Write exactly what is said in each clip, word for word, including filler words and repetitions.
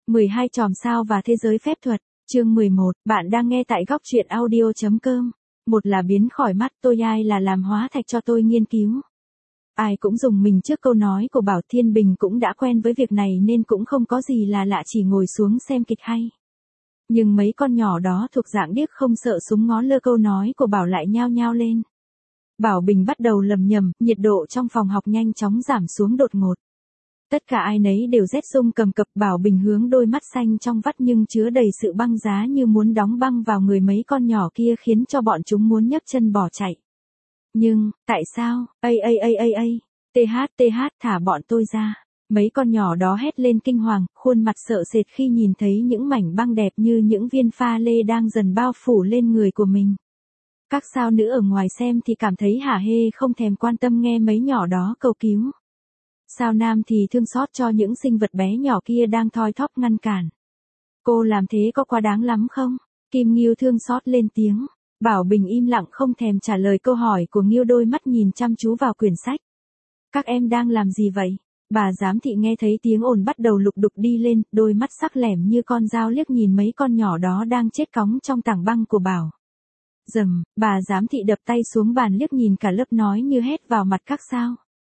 mười hai chòm sao và thế giới phép thuật, chương mười một, bạn đang nghe tại góc truyện audio.com. Một là biến khỏi mắt tôi, ai là làm hóa thạch cho tôi nghiên cứu. Ai cũng dùng mình trước câu nói của Bảo. Thiên Bình cũng đã quen với việc này nên cũng không có gì là lạ, chỉ ngồi xuống xem kịch hay. Nhưng mấy con nhỏ đó thuộc dạng điếc không sợ súng, ngó lơ câu nói của Bảo lại nhao nhao lên. Bảo Bình bắt đầu lầm nhầm, nhiệt độ trong phòng học nhanh chóng giảm xuống đột ngột. Tất cả ai nấy đều rét run cầm cập. Bảo Bình hướng đôi mắt xanh trong vắt nhưng chứa đầy sự băng giá như muốn đóng băng vào người mấy con nhỏ kia, khiến cho bọn chúng muốn nhấc chân bỏ chạy. Nhưng, tại sao, ây ây ây ây ây, th th thả bọn tôi ra. Mấy con nhỏ đó hét lên kinh hoàng, khuôn mặt sợ sệt khi nhìn thấy những mảnh băng đẹp như những viên pha lê đang dần bao phủ lên người của mình. Các sao nữ ở ngoài xem thì cảm thấy hả hê, không thèm quan tâm nghe mấy nhỏ đó cầu cứu. Sao nam thì thương xót cho những sinh vật bé nhỏ kia đang thoi thóp ngăn cản. Cô làm thế có quá đáng lắm không? Kim Nghiêu thương xót lên tiếng. Bảo Bình im lặng không thèm trả lời câu hỏi của Nghiêu, đôi mắt nhìn chăm chú vào quyển sách. Các em đang làm gì vậy? Bà giám thị nghe thấy tiếng ồn bắt đầu lục đục đi lên, đôi mắt sắc lẻm như con dao liếc nhìn mấy con nhỏ đó đang chết cóng trong tảng băng của Bảo. Dầm, bà giám thị đập tay xuống bàn liếc nhìn cả lớp, nói như hét vào mặt các sao.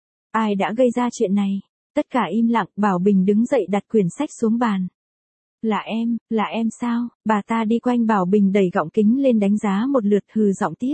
Ai đã gây ra chuyện này? Tất cả im lặng. Bảo Bình đứng dậy đặt quyển sách xuống bàn. Là em, là em sao? Bà ta đi quanh Bảo Bình đẩy gọng kính lên đánh giá một lượt, hừ giọng tiếp.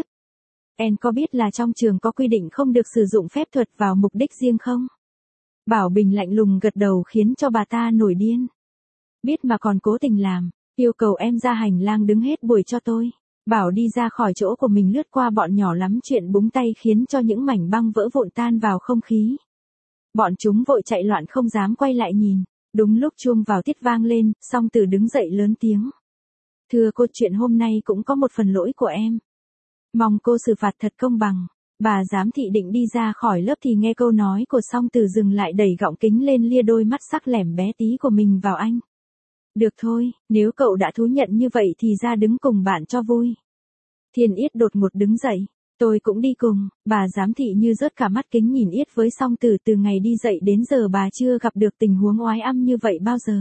Em có biết là trong trường có quy định không được sử dụng phép thuật vào mục đích riêng không? Bảo Bình lạnh lùng gật đầu khiến cho bà ta nổi điên. Biết mà còn cố tình làm, yêu cầu em ra hành lang đứng hết buổi cho tôi. Bảo đi ra khỏi chỗ của mình, lướt qua bọn nhỏ lắm chuyện, búng tay khiến cho những mảnh băng vỡ vụn tan vào không khí. Bọn chúng vội chạy loạn không dám quay lại nhìn. Đúng lúc chuông vào tiết vang lên, Song Tử đứng dậy lớn tiếng. Thưa cô, chuyện hôm nay cũng có một phần lỗi của em. Mong cô xử phạt thật công bằng. Bà giám thị định đi ra khỏi lớp thì nghe câu nói của Song Tử dừng lại, đẩy gọng kính lên, lia đôi mắt sắc lẻm bé tí của mình vào anh. Được thôi, nếu cậu đã thú nhận như vậy thì ra đứng cùng bạn cho vui. Thiên Yết đột ngột đứng dậy. Tôi cũng đi cùng. Bà giám thị như rớt cả mắt kính nhìn Yết với Song Tử. Từ ngày đi dạy đến giờ bà chưa gặp được tình huống oái âm như vậy bao giờ.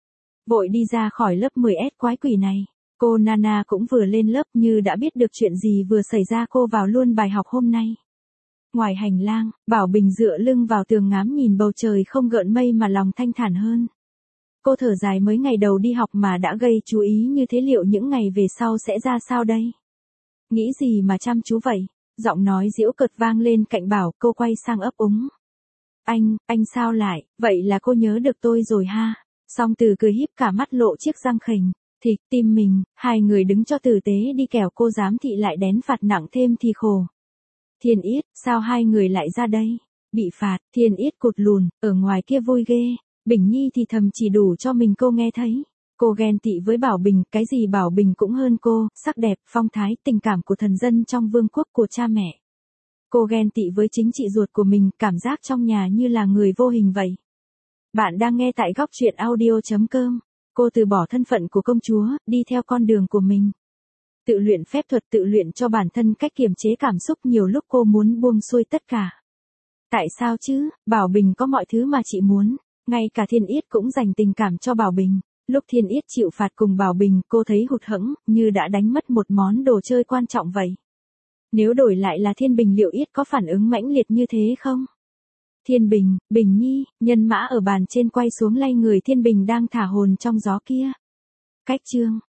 Vội đi ra khỏi lớp mười S quái quỷ này. Cô Nana cũng vừa lên lớp, như đã biết được chuyện gì vừa xảy ra, cô vào luôn bài học hôm nay. Ngoài hành lang, Bảo Bình dựa lưng vào tường ngắm nhìn bầu trời không gợn mây mà lòng thanh thản hơn. Cô thở dài, mới ngày đầu đi học mà đã gây chú ý như thế, liệu những ngày về sau sẽ ra sao đây? Nghĩ gì mà chăm chú vậy? Giọng nói giễu cợt vang lên cạnh Bảo, cô quay sang ấp úng. Anh, anh sao lại, vậy là cô nhớ được tôi rồi ha? Song Tử cười híp cả mắt lộ chiếc răng khểnh. Thịt tim mình, hai người đứng cho tử tế đi, kẻo cô giám thị lại đén phạt nặng thêm thì khổ. Thiên Yết, sao hai người lại ra đây? Bị phạt, Thiên Yết cụt lùn, ở ngoài kia vui ghê. Bình Nhi thì thầm chỉ đủ cho mình cô nghe thấy. Cô ghen tị với Bảo Bình, cái gì Bảo Bình cũng hơn cô, sắc đẹp, phong thái, tình cảm của thần dân trong vương quốc của cha mẹ. Cô ghen tị với chính chị ruột của mình, cảm giác trong nhà như là người vô hình vậy. Bạn đang nghe tại góc truyện audio.com. Cô từ bỏ thân phận của công chúa, đi theo con đường của mình. Tự luyện phép thuật, tự luyện cho bản thân cách kiềm chế cảm xúc, nhiều lúc cô muốn buông xuôi tất cả. Tại sao chứ? Bảo Bình có mọi thứ mà chị muốn. Ngay cả Thiên Yết cũng dành tình cảm cho Bảo Bình. Lúc Thiên Yết chịu phạt cùng Bảo Bình, cô thấy hụt hẫng, như đã đánh mất một món đồ chơi quan trọng vậy. Nếu đổi lại là Thiên Bình, liệu Yết có phản ứng mãnh liệt như thế không? Thiên Bình, Bình Nhi, nhân mã ở bàn trên quay xuống lay người Thiên Bình đang thả hồn trong gió kia. Cách chương.